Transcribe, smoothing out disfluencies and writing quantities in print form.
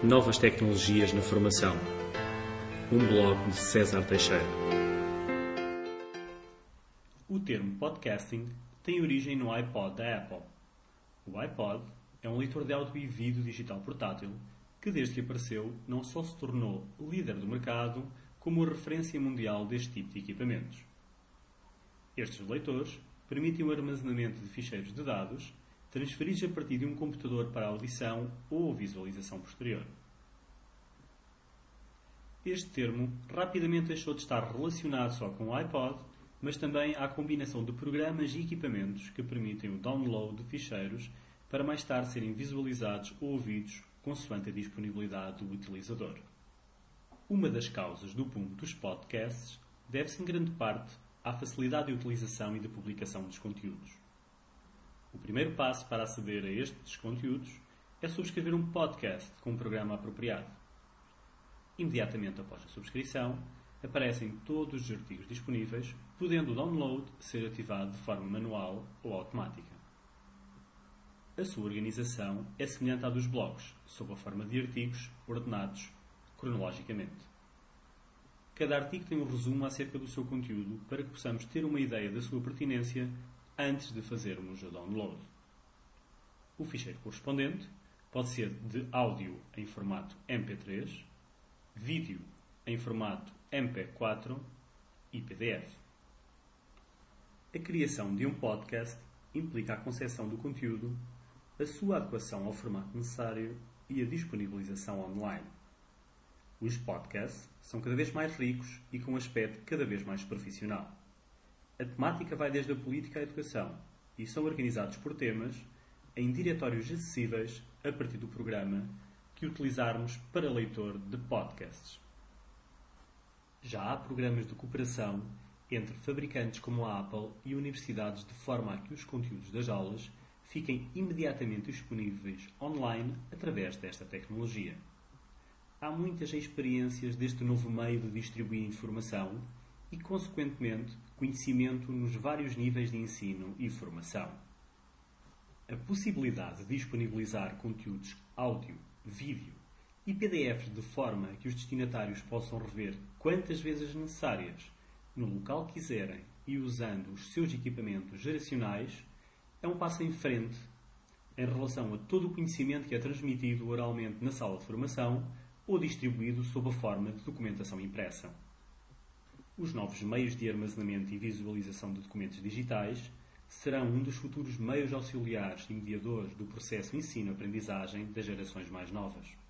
Novas tecnologias na formação. Um blog de César Teixeira. O termo podcasting tem origem no iPod da Apple. O iPod é um leitor de áudio e vídeo digital portátil que, desde que apareceu, não só se tornou líder do mercado, como a referência mundial deste tipo de equipamentos. Estes leitores permitem o armazenamento de ficheiros de dados transferidos a partir de um computador para audição ou visualização posterior. Este termo rapidamente deixou de estar relacionado só com o iPod, mas também à combinação de programas e equipamentos que permitem o download de ficheiros para mais tarde serem visualizados ou ouvidos consoante a disponibilidade do utilizador. Uma das causas do boom dos podcasts deve-se em grande parte à facilidade de utilização e de publicação dos conteúdos. O primeiro passo para aceder a estes conteúdos é subscrever um podcast com um programa apropriado. Imediatamente após a subscrição, aparecem todos os artigos disponíveis, podendo o download ser ativado de forma manual ou automática. A sua organização é semelhante à dos blogs, sob a forma de artigos ordenados cronologicamente. Cada artigo tem um resumo acerca do seu conteúdo para que possamos ter uma ideia da sua pertinência antes de fazermos o download. O ficheiro correspondente pode ser de áudio em formato MP3, vídeo em formato MP4 e PDF. A criação de um podcast implica a concepção do conteúdo, a sua adequação ao formato necessário e a disponibilização online. Os podcasts são cada vez mais ricos e com um aspecto cada vez mais profissional. A temática vai desde a política à educação e são organizados por temas em diretórios acessíveis a partir do programa que utilizarmos para leitor de podcasts. Já há programas de cooperação entre fabricantes como a Apple e universidades de forma a que os conteúdos das aulas fiquem imediatamente disponíveis online através desta tecnologia. Há muitas experiências deste novo meio de distribuir informação e, consequentemente, conhecimento nos vários níveis de ensino e formação. A possibilidade de disponibilizar conteúdos áudio, vídeo e PDFs de forma que os destinatários possam rever quantas vezes necessárias, no local que quiserem e usando os seus equipamentos geracionais, é um passo em frente em relação a todo o conhecimento que é transmitido oralmente na sala de formação ou distribuído sob a forma de documentação impressa. Os novos meios de armazenamento e visualização de documentos digitais serão um dos futuros meios auxiliares e mediadores do processo ensino-aprendizagem das gerações mais novas.